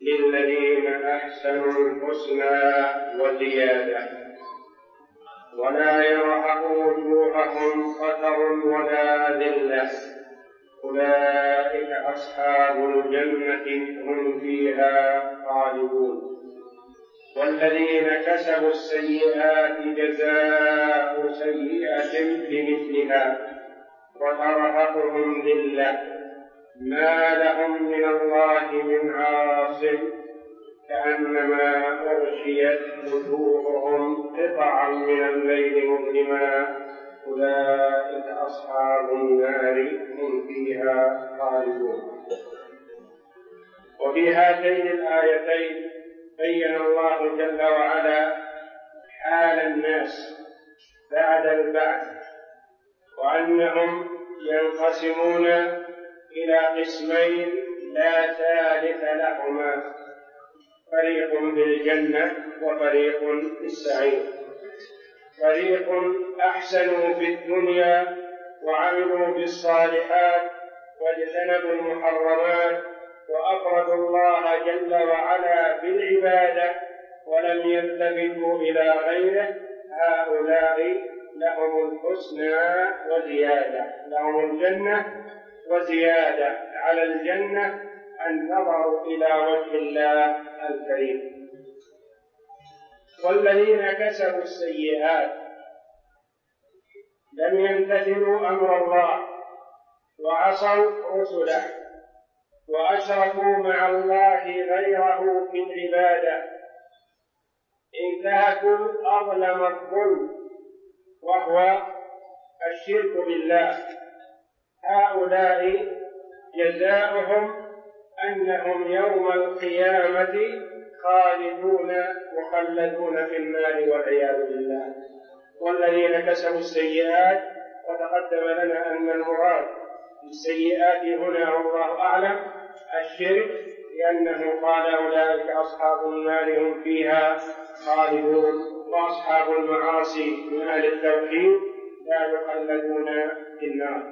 للذين أحسنوا الحسنى وزيادة ولا يرهق وجوههم قتر ولا ذلة أولئك أصحاب الجنة هم فيها خالدون. والذين كسبوا السيئات جزاء سيئة بمثلها وترهقهم ذلة ما لهم من الله من عاصم كأنما أغشيت وجوههم قطعا من الليل مظلما أولئك أصحاب النار هم فيها خالدون. وفي هاتين الآيتين بين الله جل وعلا حال الناس بعد البعث وأنهم ينقسمون إلى قسمين لا ثالث لهما، فريق بالجنة وفريق في السعير. فريق أحسنوا في الدنيا وعملوا بالصالحات واجتنبوا المحرمات وأفردوا الله جل وعلا بالعبادة ولم يلتفتوا إلى غيره، هؤلاء لهم الحسنى وزيادة، لهم الجنة وزيادة على الجنة النظر إلى وجه الله الكريم. والذين كسبوا السيئات لم يمتثلوا أمر الله وعصوا رسله وأشركوا مع الله غيره في العبادة، انتهكوا أظلم الظلم وهو الشرك بالله، هؤلاء جزاؤهم أنهم يوم القيامة خالدون مخلدون في النار والعياذ بالله. والذين كسبوا السيئات، وتقدم لنا أن المراد بالسيئات هنا والله أعلم الشرك، لأنه قال أولئك أصحاب النار هم فيها خالدون، وأصحاب المعاصي من أهل التوحيد لا يخلدون في النار.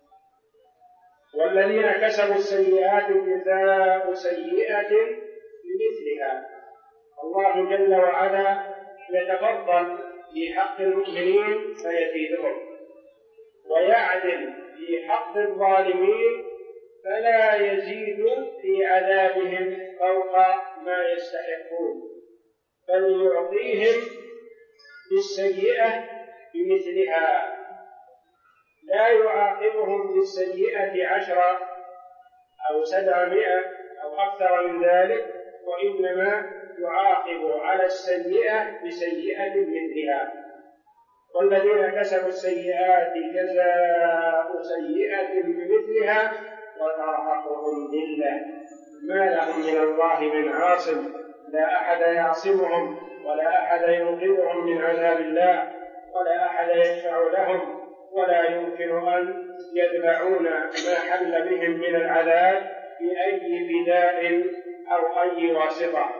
والذين كسبوا السيئات جزاء سيئة بمثلها. الله جل وعلا يتفضل في حق المؤمنين فيزيدهم، ويعدل في حق الظالمين فلا يزيد في عذابهم فوق ما يستحقون، بل يعطيهم بالسيئة بمثلها، لا يعاقبهم بالسيئة 10 أو 700 أو أكثر من ذلك، وإنما يعاقب على السيئة بسيئة مثلها. والذين كسبوا السيئات جزاء سيئة بمثلها وترهقهم ذلة ما لهم من الله من عاصم، لا أحد يعصمهم ولا أحد ينقذهم من عذاب الله ولا أحد يشفع لهم، ولا يمكن أن يدفعون ما حل بهم من العذاب بأي فداء أو أي واسطة.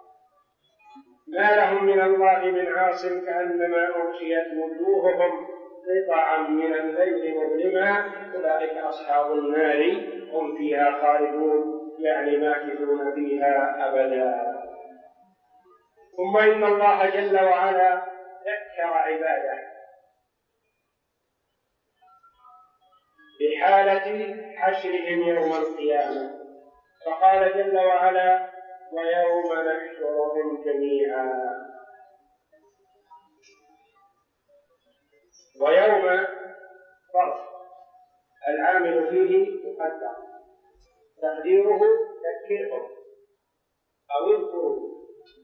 ما لهم من الله من عاصم كأنما أغشيت وجوههم قطعا من الليل مظلما أولئك أصحاب النار هم فيها خالدون، يعني ماكثون فيها أبدا. ثم إن الله جل وعلا ذكر عباده بحالة حشرهم يوم القيامة، فقال جل وعلا ويوم نحشرهم جميعا. ويوم فرق العامل فيه مقدر، تقديره ذكرهم أو اذكروا،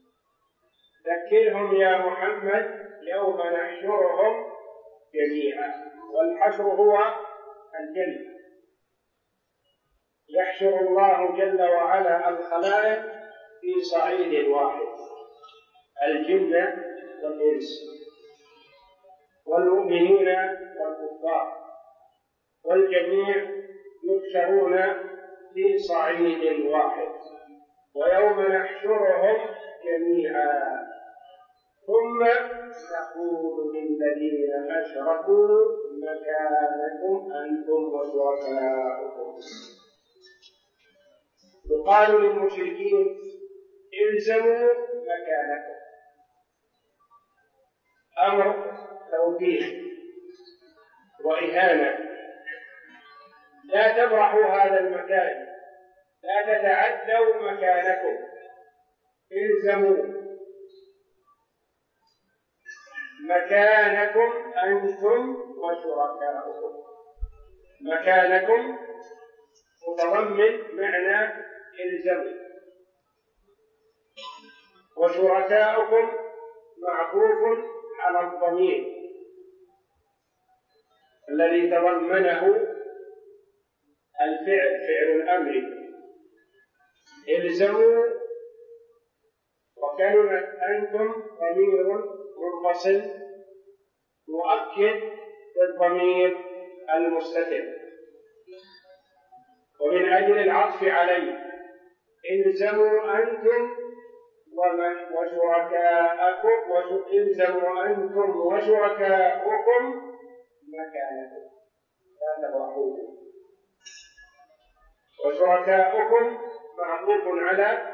ذكرهم يا محمد يوم نحشرهم جميعا. والحشر هو الجنة، يحشر الله جل وعلا الخلائق في صعيد واحد، الجن والإنس والمؤمنين والكفار، والجميع يحشرون في صعيد واحد. ويوم نحشرهم جميعا ثم نقول للذين أشركوا مكانكم أنتم وشركاؤكم. يقال للمشركين الزموا مكانكم. أمر توبيخ وإهانة. لا تبرحوا هذا المكان، لا تتعدوا مكانكم، الزموا مكانكم أنتم وشركاؤكم. مكانكم متضمن معنى الزموا، وشركاؤكم معطوف على الضمير الذي تضمنه الفعل، فعل الأمر. الزموا وكلمة أنتم ضمير منفصل مؤكد للضمير المستتر، ومن أجل العطف عليه الزموا أنتم وشركاءكم، الزموا أنتم وشركاؤكم مكانكم لا تبرحوا. وشركاؤكم معطوف على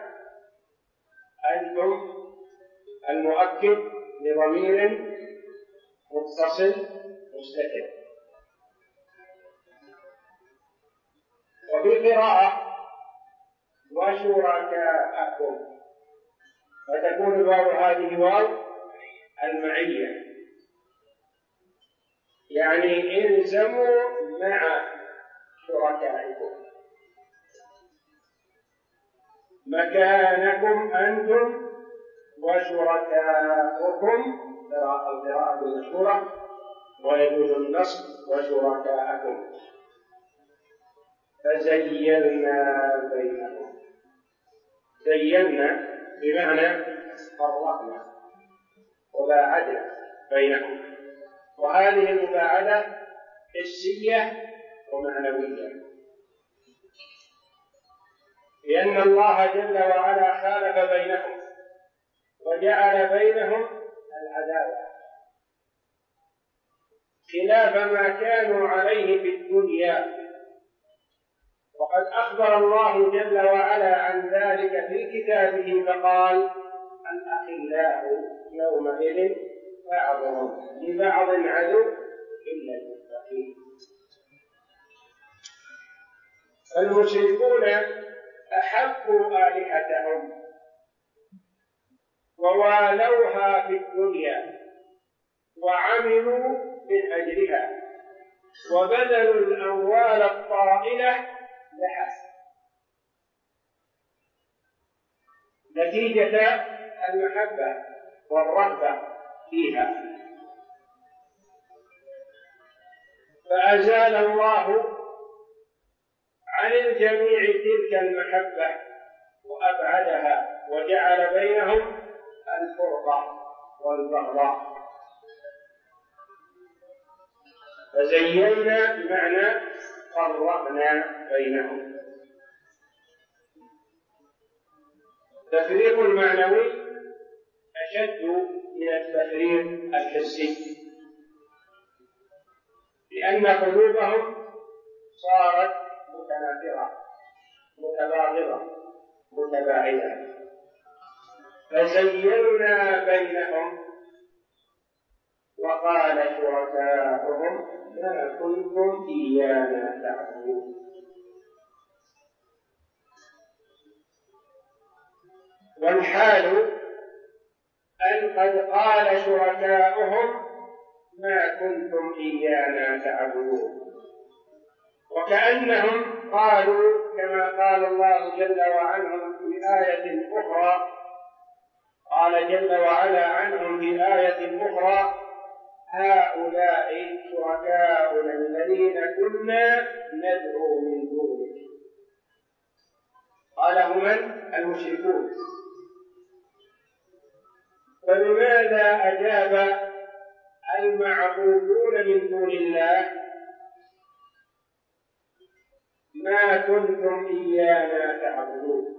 أنتم المؤكد لضمير متصل مستتر. وفي قراءة وشركاءكم، فتكون الواو هذه واو المعية، يعني الزموا مع شركائكم مكانكم أنتم وشركاؤكم، القراءة المشهورة ويجوز النصب وشركاءكم. فزينا بينهم. زينا بمعنى فرقنا وباعدنا بينهم، وهذه المباعدة حسية ومعنوية، لأن الله جل وعلا خالف بينهم وجعل بينهم العداوة خلاف ما كانوا عليه في الدنيا. وقد أخبر الله جل وعلا عن ذلك في كتابه فقال: الأخلاء يومئذ بعضهم لبعض عدو إلا المتقين. المشركون أحبوا آلهتهم ووالوها في الدنيا وعملوا من أجلها وبذلوا الأموال الطائلة لها نتيجة المحبة والرغبة فيها، فأزال الله عن الجميع تلك المحبة وأبعدها وجعل بينهم الفرقة والبغضاء. فزينا بمعنى فرقنا بينهم. التفريق المعنوي أشد من التفريق الحسي، لأن قلوبهم صارت متنافرة متباغضة متباعدة. فزينا بينهم وقال شركاؤهم ما كنتم إيانا تعبدون. والحال أن قد قال شركاؤهم ما كنتم إيانا تعبدون، وكأنهم قالوا كما قال الله جل وعلا في آية أخرى، قال جل وعلا عنهم في آية أخرى: هؤلاء شركاؤنا الذين كنا ندعو من دونك. قالهم من؟ المشركون. فلماذا أجاب المعبودون من دون الله ما كنتم إيانا تعبدون؟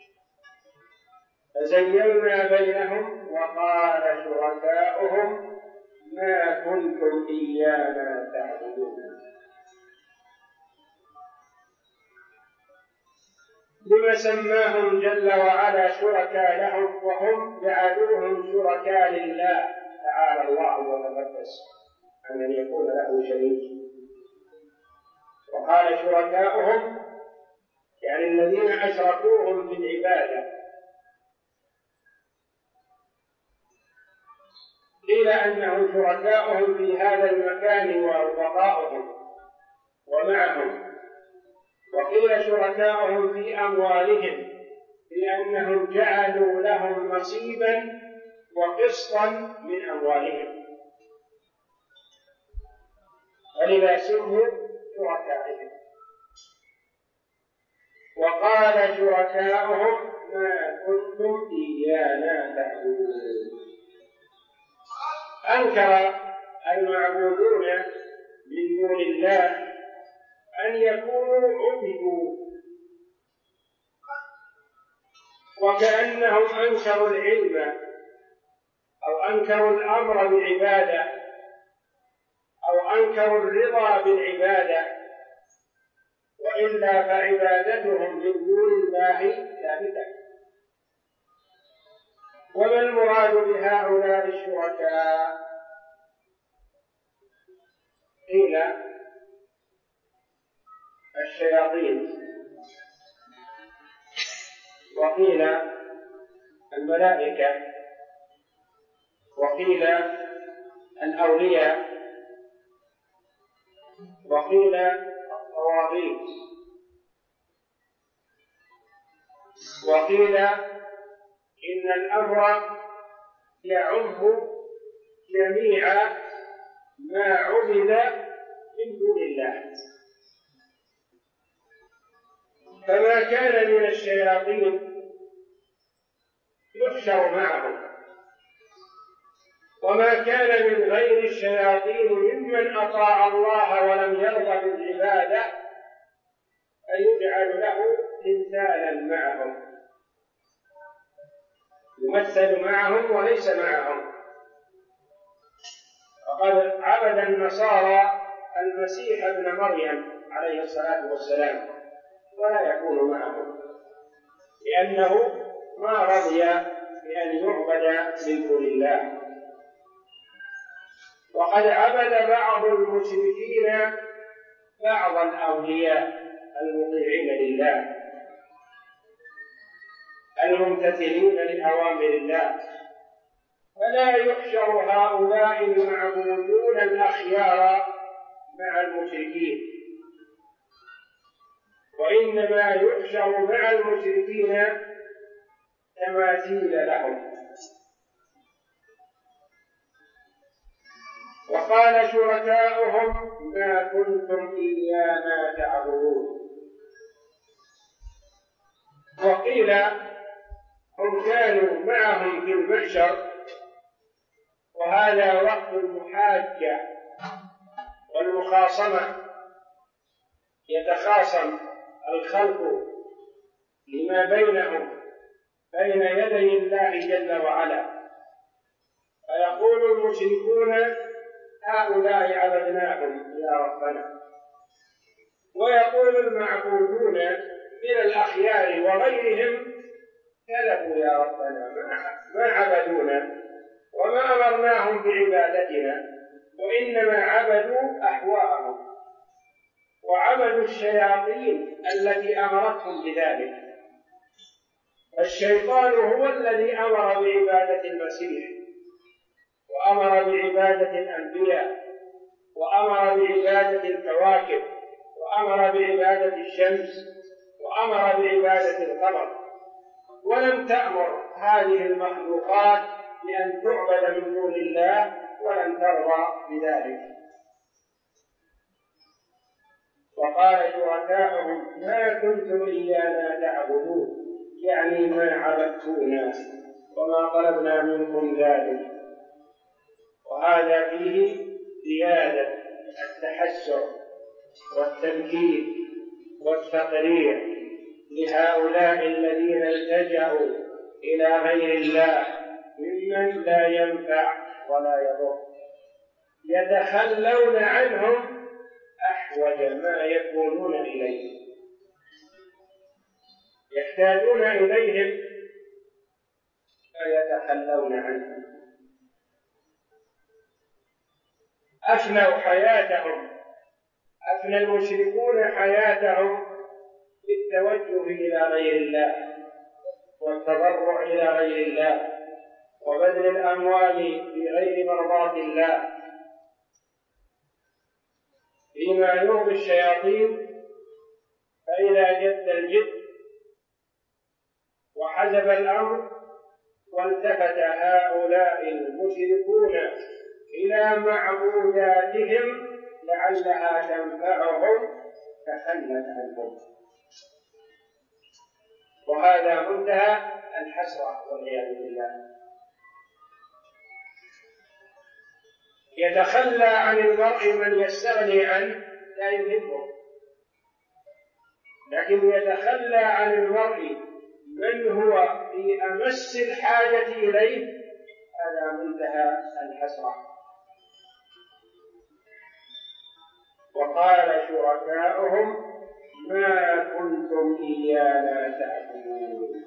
فزينا بينهم وقال شركاؤهم ما كنتم إيانا تعبدون. لما سماهم جل وعلا شركاء لهم وهم جعلوهم شركاء لله تعالى الله وتقدس عن أن يكون له شريك. وقال شركاؤهم يعني الذين أشركوهم في العبادة. قيل أنهم شركاؤهم في هذا المكان وبقاؤهم ومعهم، وقيل شركاؤهم في أموالهم لأنهم جعلوا لهم نصيبا وقسطا من أموالهم فلذا سموا شركائهم. وقال شركاؤهم ما كنتم إيانا تعبدون. أنكر المعبودون من دون الله أن يكونوا عبدوا، وكأنهم أنكروا العلم أو أنكروا الأمر بالعبادة أو أنكروا الرضا بالعبادة، وإلا فعبادتهم من دون الله ثابتة. وما المراد بهؤلاء الشركاء؟ قيل الشياطين، وقيل الملائكة، وقيل الأولياء، وقيل الطواغيت، وقيل إن الأمر يعم جميع ما عبد من دون الله، فما كان من الشياطين يحشر معهم، وما كان من غير الشياطين ممن أطاع الله ولم يرضى بالعبادة فيجعل له تمثالا معهم، يمثل معهم وليس معهم. وقد عبد النصارى المسيح ابن مريم عليه الصلاة والسلام ولا يكون معهم لأنه ما رضي بأن يعبد من دون الله. وقد عبد بعض المشركين بعض الأولياء المطيعين لله الممتثلين لأوامر الله، فلا يحشر هؤلاء المعبودون الأخيار مع المشركين، وإنما يحشر مع المشركين تماثيل لهم. وقال شركاؤهم ما كنتم إيانا تعبدون. وقيل هم كانوا معهم في المحشر، وهذا وقت المحاجة والمخاصمة، يتخاصم الخلق لما بينهم بين يدي الله جل وعلا، فيقول المشركون هؤلاء عبدناهم يا ربنا، ويقول المعبودون من الأخيار وغيرهم كذبوا يا ربنا ما عبدونا وما أمرناهم بعبادتنا، وإنما عبدوا أهواءهم وعبدوا الشياطين التي أمرتهم بذلك. الشيطان هو الذي أمر بعبادة المسيح، وأمر بعبادة الأنبياء، وأمر بعبادة الكواكب، وأمر بعبادة الشمس، وأمر بعبادة القمر، ولم تأمر هذه المخلوقات بأن تعبد من دون الله ولن ترضى بذلك. وقال شركاؤهم ما كنتم إيانا تعبدون، يعني ما عبدتونا وما طلبنا منكم ذلك. وهذا فيه زيادة التحسر والتمكين والتقرير لهؤلاء عنهم التجأوا إلى غير الله ممن لا ينفع ولا يضر، يتخلون عنهم أحوج ما يكونون إليه، يحتاجون إليهم فيتخلون عنهم. أفنى المشركون حياتهم بالتوجه إلى غير الله والتضرع إلى غير الله وبذل الأموال في غير مرضاة الله فيما يرضي الشياطين. فإذا جد الجد وحزب الأمر والتفت هؤلاء المشركون إلى معبوداتهم لعلها تنفعهم تخلت عنهم، وهذا منتهى الحسرة والعياذ بالله. يتخلى عن المرء من يستغني عنه لا يهمه، لكن يتخلى عن المرء من هو في أمس الحاجة إليه، هذا منتهى الحسرة. وقال شركاؤهم ما كنتم إيانا تعبدون.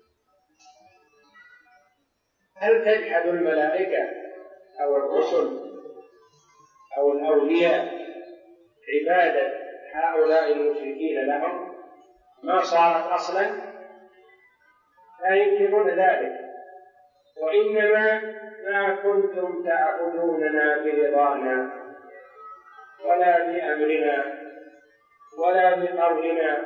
هل تجحد الملائكة أو الرسل أو الأولياء عبادة هؤلاء المشركين لهم؟ ما صارت أصلا، لا ينكرون ذلك. وإنما ما كنتم تعبدوننا برضانا ولا بأمرنا ولا بقولنا،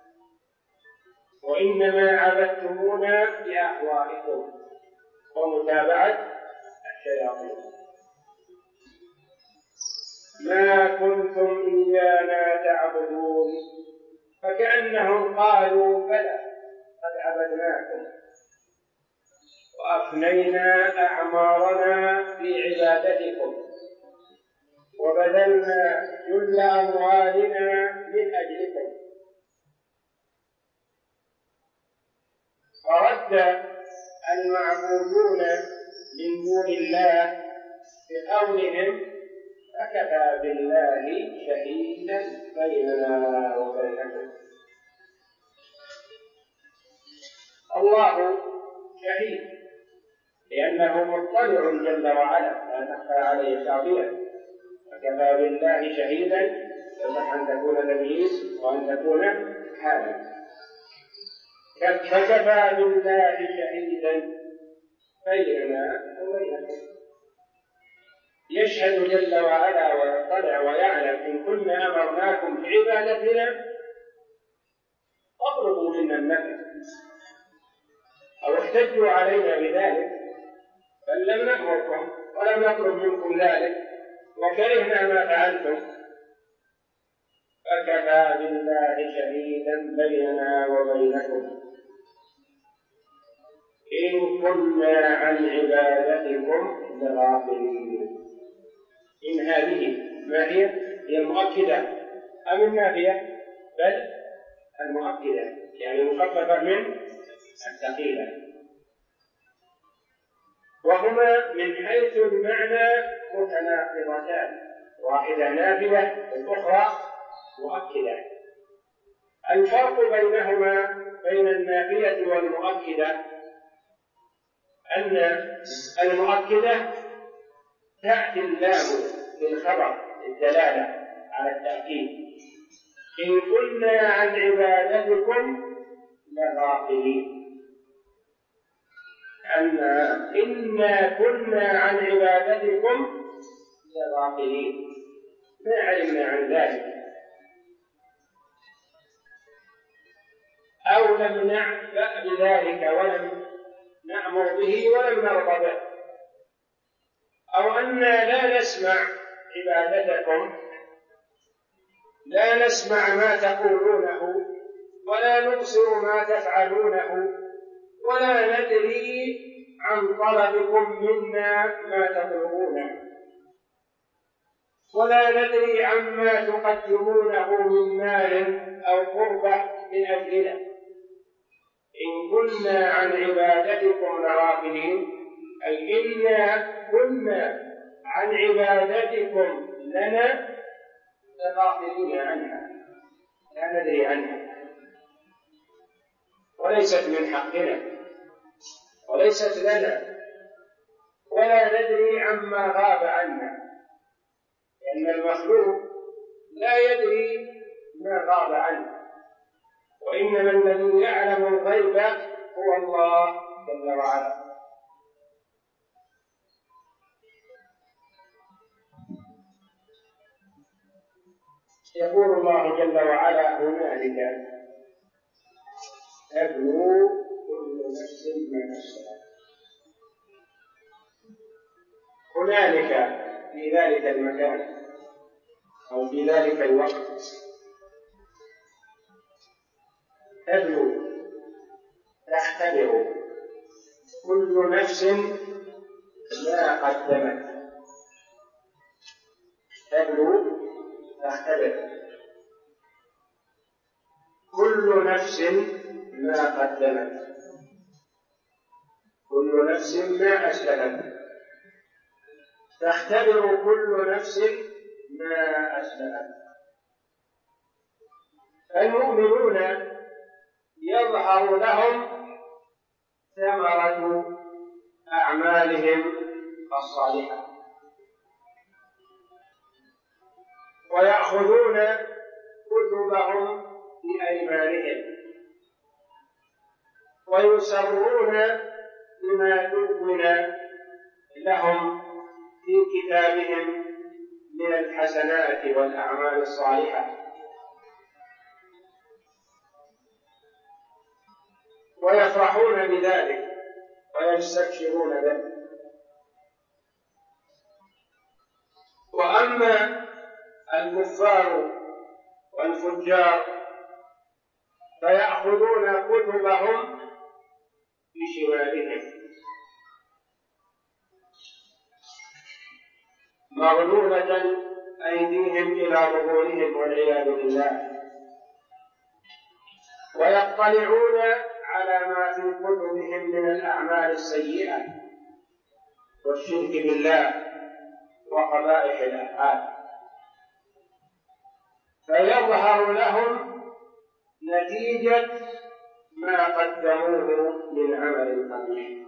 وإنما عبدتمونا بأهوائكم ومتابعة الشياطين. ما كنتم إيانا تعبدون، فكأنهم قالوا بلى قد عبدناكم وأفنينا أعمارنا في عبادتكم وبذلنا جل أموالنا من أجلكم. فرد المعبودون من دون الله بقولهم فكفى بالله شهيدا بيننا وبينكم. الله شهيد لأنه مطلع جل وعلا لا تخفى عليه خافية، فكفى بالله شهيدا يصح أن تكون تمييز وأن تكون حالا. فكفى بالله شهيدا بيننا وبينكم، يشهد جل وعلا ويطلع ويعلم إن كنا أمرناكم بعبادتنا فاطلبوا منا النفع أو احتجوا علينا بذلك، بل لم نأمركم ولم نطلب منكم ذلك وكرهنا ما فعلتم. فكفى بالله شهيدا بيننا وبينكم إن كنا عن عبادتكم لغافلين. إن هذه ما هي المؤكدة أم النافية؟ بل المؤكدة، يعني مخففة من الثقيلة. وهما من حيث المعنى متناقضتان، واحدة نافية والأخرى مؤكدة. الفرق بينهما بين النافية والمؤكدة أن المؤكدة تأتي اللام للخبر الدلالة على التأكيد، إن كنا عن عبادتكم لغافلين، إنا كنا عن عبادتكم لغافلين، ما علمنا عن ذلك أو لم نعبأ بذلك ولم نأمر به ولم نرضى به، أو أننا لا نسمع عبادتكم، لا نسمع ما تقولونه ولا نبصر ما تفعلونه ولا ندري عن طلبكم منا ما تطلبونه ولا ندري عما تقدمونه من مال أو قربة من أجلنا. إن كنا عن عبادتكم لغافلين، أي إنا كنا عن عبادتكم لنا لغافلين عنها، لا ندري عنها. وليست من حقنا وليست لنا، ولا ندري عما غاب عنا، لأن المخلوق لا يدري ما غاب عنه، وإنما الذي يعلم الغيب هو الله جل وعلا. يقول الله جل وعلا: هنالك تبلو كل نفس ما أسلفت. هنالك في ذلك المكان أو في ذلك الوقت تبلو تختبر كل نفس ما قدمت. تبلو تختبر كل نفس ما قدمت، كل نفس ما أسلفت. تختبر كل نفس ما أسلفت. المؤمنون يظهر لهم ثمرة أعمالهم الصالحة، ويأخذون كتبهم بأيمانهم، ويسرون بما دون لهم في كتابهم من الحسنات والأعمال الصالحة، ويفرحون بذلك ويستبشرون به. وأما الكفار والفجار فيأخذون كتبهم بشمالهم مغلولة أيديهم إلى ظهورهم والعياذ بالله، ويطلعون على ما في كتبهم من الأعمال السيئة والشرك بالله وقبائح الأفعال، فيظهر لهم نتيجة ما قدموه من عمل قبيح.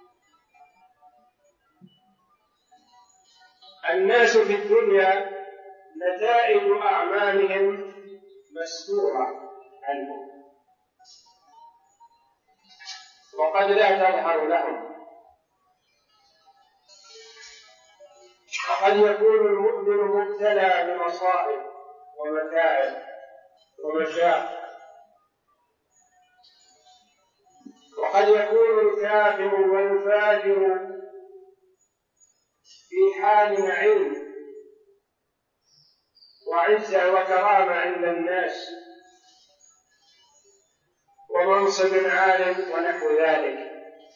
الناس في الدنيا نتائج أعمالهم مستورة عنهم، وقد لا تظهر لهم. وقد يكون المؤمن مبتلى بمصائب ومتاعب ومشاق، وقد يكون الكافر والفاجر في حال نعيم وعزة وكرامة عند الناس ومنصب عال ونحو ذلك،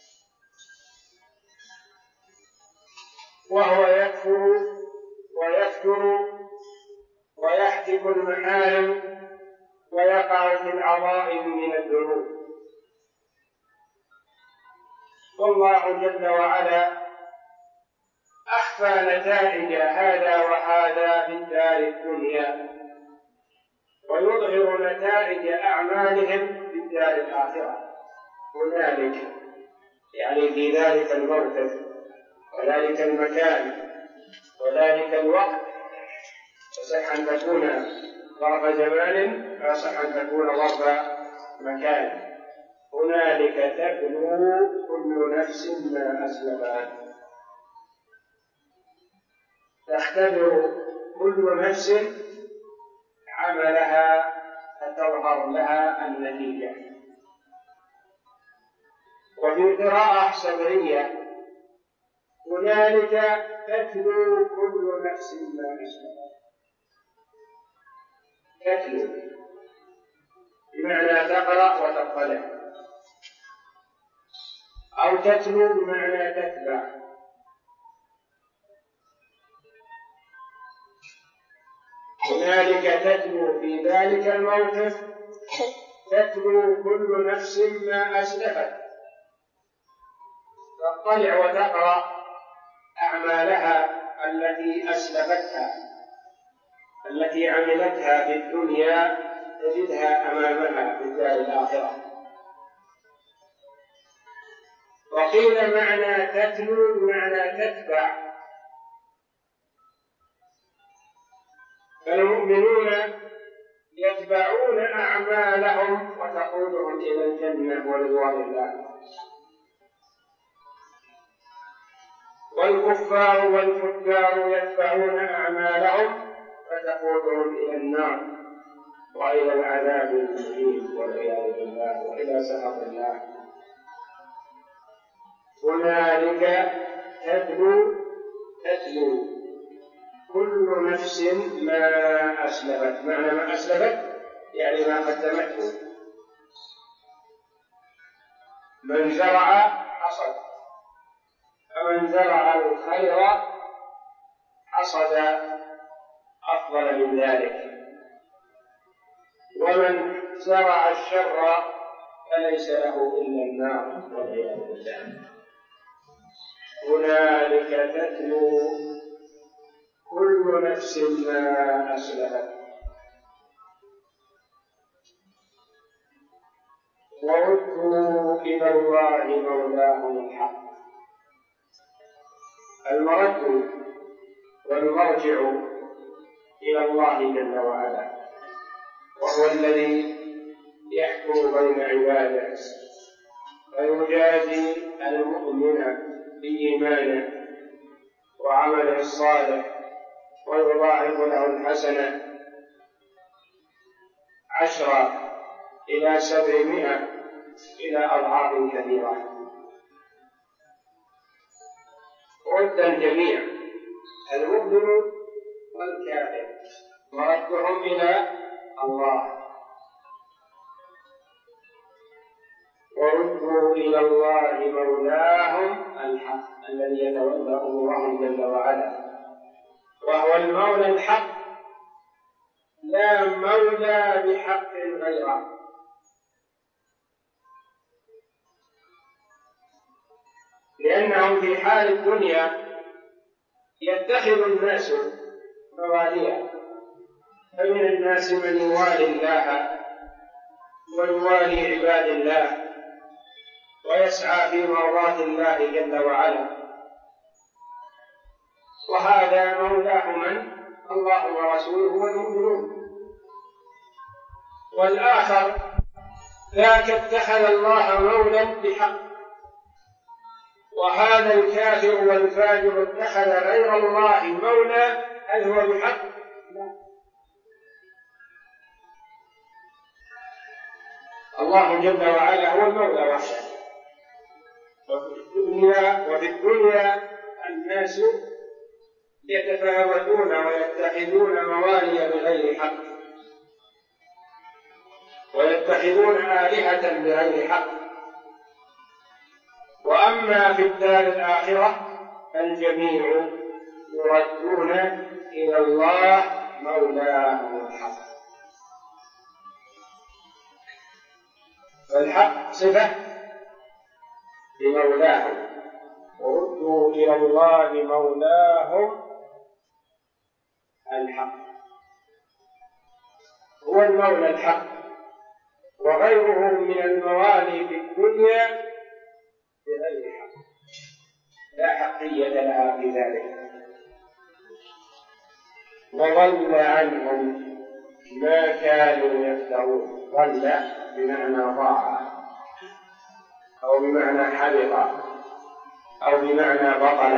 وهو يكفر ويفتر ويحتك المحارم ويقع في العظائم من الذنوب. والله جل وعلا أخفى نتائج هذا وهذا في الدار الدنيا، ويظهر نتائج أعمالهم في الدار الآخرة. هنالك يعني في ذلك الموقف وذلك المكان وذلك الوقت، يصح أن تكون ظرف زمان ويصح أن تكون ظرف مكان. هنالك تبلو كل نفس ما أسلفت. تختبر كل نفس عملها فتظهر لها النتيجة. وفي قراءة سبعية: هنالك تتلو كل نفس ما أسلفت. تتلو بمعنى تقرأ وتطلع، أو تتلو بمعنى تتبع. هنالك تتلو في ذلك الموقف، تتلو كل نفس ما أسلفت، تطلع وتقرأ أعمالها التي أسلفتها، التي عملتها في الدنيا تجدها أمامها في الدار الآخرة. وقيل معنى تتلو بمعنى تتبع. فالمؤمنون يتبعون أعمالهم وتقودهم إلى الجنة ورضوان الله، والكفار والفجار يتبعون أعمالهم فتقودهم إلى النار وإلى العذاب المهين والعياذ بالله وإلى سخط الله. هنالك تتلو كل نفس ما أسلفت. معنى ما أسلفت يعني ما قدمته. من زرع حصد، فمن زرع الخير حصد أفضل من ذلك، ومن زرع الشر فليس له إلا النار والعياذ بالله. هنالك تتلو كل نفس ما أسلفت وردوا إلى الله مولاهم الحق. المرد والمرجع إلى الله جل وعلا، وهو الذي يحكم بين عباده ويجازي المؤمن بإيمانه وعمله الصالح ويضاعف له الحسنة 10 إلى 700 إلى أضعاف كثيرة. رد الجميع المؤمن والكافر مردهم إلى الله، وردوا إلى الله مولاهم الحق الذي يتولى أمورهم جل وعلا، وهو المولى الحق لا مولى بحق غيره. لأنهم في حال الدنيا يتخذ الناس مواليا، فمن الناس من يوالي الله ويوالي عباد الله ويسعى في مرضات الله جل وعلا، وهذا مولاه من؟ الله ورسوله والمؤمنون. والآخر ذاك اتخذ الله مولا بحق، وهذا الكافر والفاجر اتخذ غير الله مولا. هل هو بحق؟ لا. الله جل وعلا هو المولى وحده. وفي الدنيا الناس يتفاوتون ويتخذون موالي بغير حق، ويتخذون آلهة بغير حق. وأما في الدار الآخرة فالجميع يردون إلى الله مولاهم الحق. فالحق صفة لمولاهم، وردوا إلى الله مولاهم الحق. هو المولى الحق، وغيره من الموالي في الدنيا بغير حق لا حقية لها في ذلك. وضل عنهم ما كانوا يفترون. ضل بمعنى ضاع، أو بمعنى حبط، أو بمعنى بطل.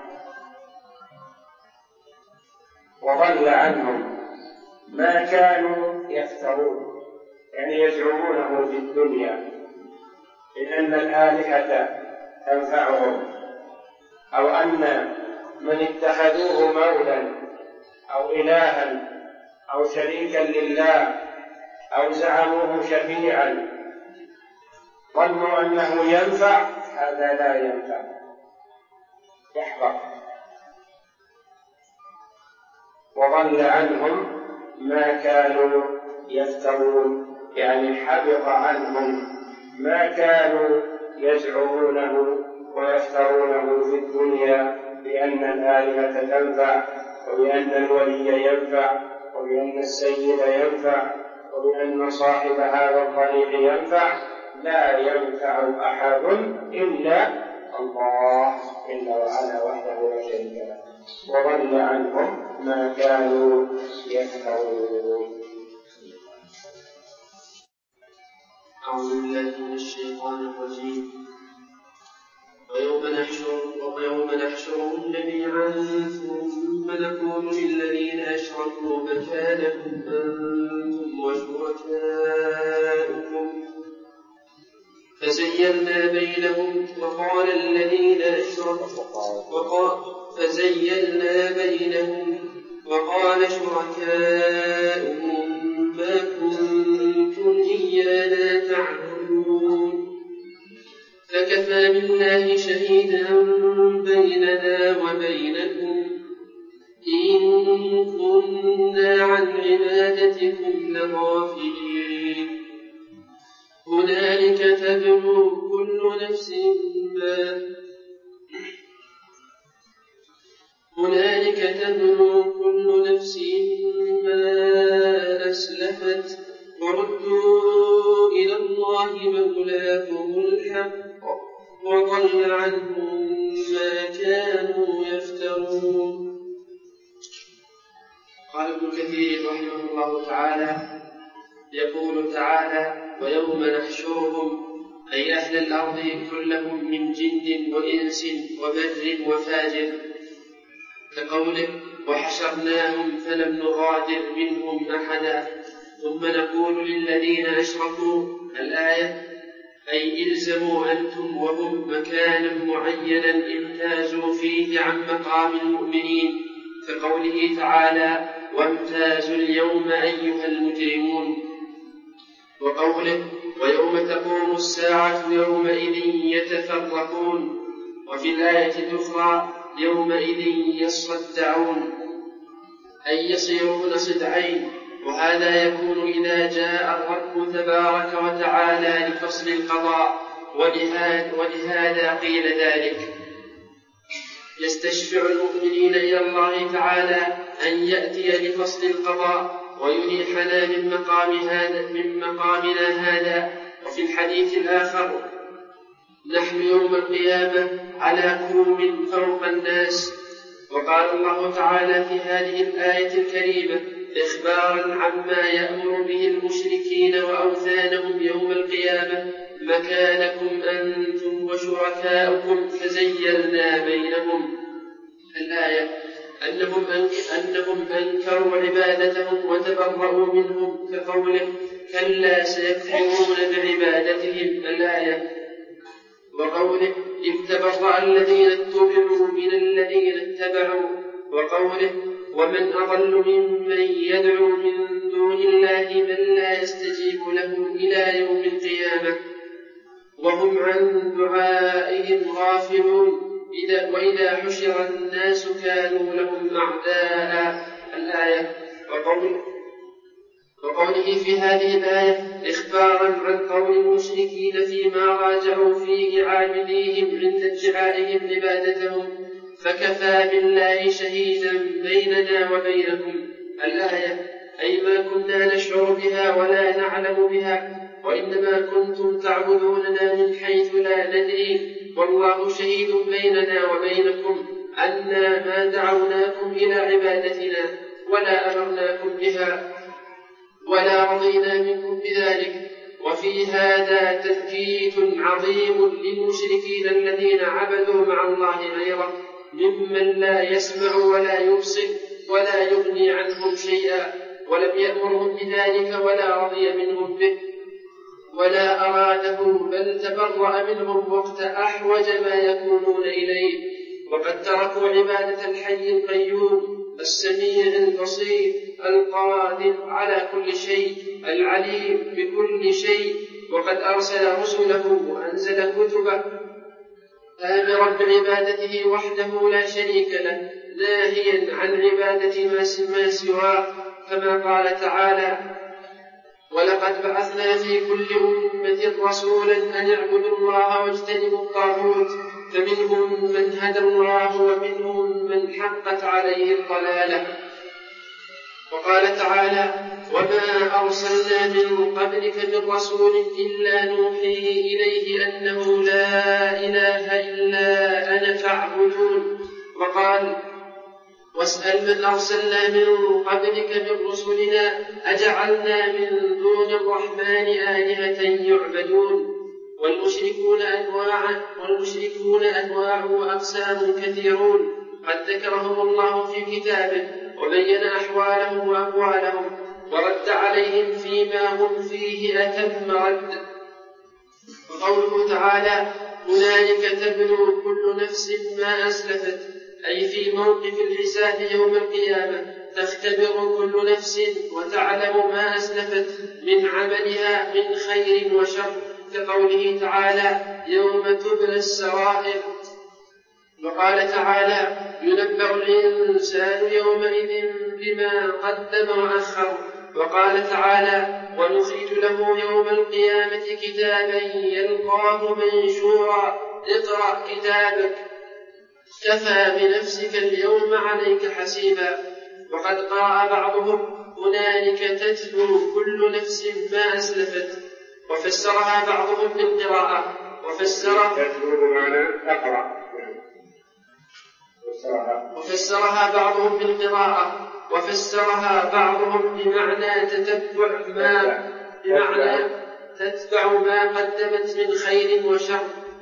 وضل عنهم ما كانوا يفترون، يعني يزعمونه في الدنيا من أن الآلهة تنفعهم، أو أن من اتخذوه مولا أو إلها أو شريكا لله أو زعموه شفيعا ظنوا أنه ينفع. هذا لا ينفع، يحبط. وضل عنهم ما كانوا يفترون، يعني حبط عنهم ما كانوا يزعمونه ويفترونه في الدنيا بأن الآلهة تنفع، وبأن الولي ينفع، وبأن السيد ينفع، وبأن صاحب هذا الطريق ينفع. لا ينفع أحد إلا الله جل وعلا وحده لا شريك له، وضل عنهم ما كانوا يفترون. أعوذ بالله من الشيطان الرجيم. ويوم نحشرهم جميعا ثم نقول للذين أشركوا مكانكم أنتم وشركاؤكم فزيّلنا بينهم وقال شركاؤهم ما كنتم إيانا تعبدون فكفى بالله شهيدا بيننا وبينكم إن كنا عن عبادتكم لغافلين. هنالك تبلو كل نفس ما أسلفت وردوا إلى الله مولاهم الحق وضل عنهم ما كانوا يفترون. قال ابن كثير رحمه الله تعالى: يقول تعالى: ويوم نحشرهم، أي أهل الأرض كلهم من جن وإنس وبر وفاجر، كقوله: وحشرناهم فلم نغادر منهم أحدا. ثم نقول للذين أشركوا، الآية: أي إلزموا أنتم وهم مكانا معينا امتازوا فيه عن مقام المؤمنين، كقوله تعالى: وامتازوا اليوم أيها المجرمون. وقوله: ويوم تقوم الساعة يومئذ يتفرقون. وفي الآية الأخرى: يومئذ يصدعون، أي يصيرون صدعين. وهذا يكون إذا جاء الرب تبارك وتعالى لفصل القضاء، ولهذا قيل ذلك. يستشفع المؤمنين إلى الله تعالى أن يأتي لفصل القضاء ويريحنا من مقامنا هذا. وفي الحديث الآخر: نحن يوم القيامة على كوم فوق الناس. وقال الله تعالى في هذه الآية الكريمة إخبارا عما يأمر به المشركين وأوثانهم يوم القيامة: مكانكم أنتم وشركاؤكم فزيّلنا بينهم. الآية: أنهم أنكروا عبادتهم وتبرؤوا منهم، كقوله: كلا سيكفرون بعبادتهم. الآية. وقوله: إذ تبرأ الذين اتبعوا من الذين اتبعوا. وقوله: ومن أضل ممن يدعو من دون الله من لا يستجيب له إلى يوم القيامة وهم عن دعائهم غافلون، وإذا حشر الناس كانوا لهم أعداء. الآية. وقوله في هذه الآية إخبارا عن قول المشركين فيما راجعوا فيه عابديهم عند ادعائهم عبادتهم: فكفى بالله شهيدا بيننا وبينكم. الآية. أي ما كنا نشعر بها ولا نعلم بها، وإنما كنتم تعبدوننا من حيث لا ندري، والله شهيد بيننا وبينكم أنا ما دعوناكم إلى عبادتنا ولا أمرناكم بها ولا رضينا منكم بذلك. وفي هذا تثبيت عظيم للمشركين الذين عبدوا مع الله غيره ممن لا يسمع ولا يبصر ولا يغني عنهم شيئا، ولم يأمرهم بذلك ولا رضي منهم به ولا أراده، بل تبرأ منهم وقت أحوج ما يكونون إليه. وقد تركوا عبادة الحي القيوم السميع البصير القادر على كل شيء العليم بكل شيء، وقد أرسل رسله وأنزل كتبه آمرا بعبادته وحده لا شريك له، ناهيا عن عبادة ما سواه، كما قال تعالى: ولقد بعثنا في كل أمة رسولا أن اعبدوا الله واجتنبوا الطاغوت، فمنهم من هدى الله ومنهم من حقت عليه الضلالة. وقال تعالى: وما أرسلنا من قبلك من رسول إلا نوحي إليه أنه لا إله إلا يعبدون. وقال: واسأل من أرسلنا من قبلك من رسلنا أجعلنا من دون الرحمن آلهة يعبدون. والمشركون أنواع وأقسام كثيرون قد ذكرهم الله في كتابه وبين أحوالهم وأقوالهم ورد عليهم فيما هم فيه أتم رد. وقوله تعالى: هنالك تبلو كل نفس ما أسلفت، أي في موقف الحساب يوم القيامة تختبر كل نفس وتعلم ما أسلفت من عملها من خير وشر، كقوله تعالى: يوم تبلى السرائر. وقال تعالى: ينبأ الإنسان يومئذ بما قدم وأخر. وقال تعالى: ونخرج له يوم القيامة كتابا يلقاه منشورا اقرأ كتابك كفى بنفسك اليوم عليك حسيبا. وقد قرأ بعضهم: هنالك تتلو كل نفس ما أسلفت، وفسرها بعضهم بالقراءة تتلو بمعنى تقرأ، وفسرها بعضهم بالقراءة، وفسرها بعضهم بمعنى تتبع ما قدمت من خير وشر،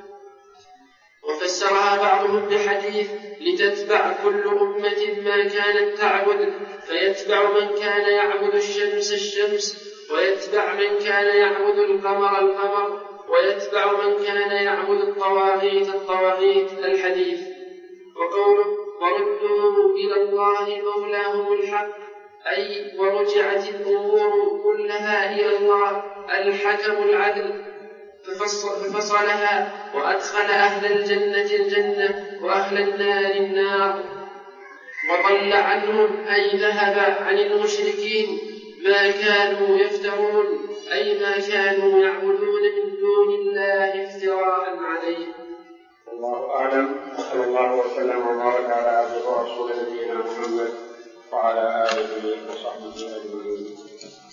وفسرها بعضهم بحديث: لتتبع كل أمة ما كانت تعبد، فيتبع من كان يعبد الشمس الشمس، ويتبع من كان يعبد القمر القمر، ويتبع من كان يعبد الطواغيت الطواغيت الحديث. وقوله: وردوا إلى الله مولاهم الحق، أي ورجعت الأمور كلها إلى الله الحكم العدل، ففصلها وأدخل أهل الجنة الجنة وأهل النار النار، وضل عنهم أي ذهب عن المشركين ما كانوا يفترون، أي ما كانوا يعبدون من دون الله افتراء عليه. الله أعلم. صلى الله وسلم وبارك على عبده ورسوله نبينا محمد وعلى آله وصحبه أجمعين.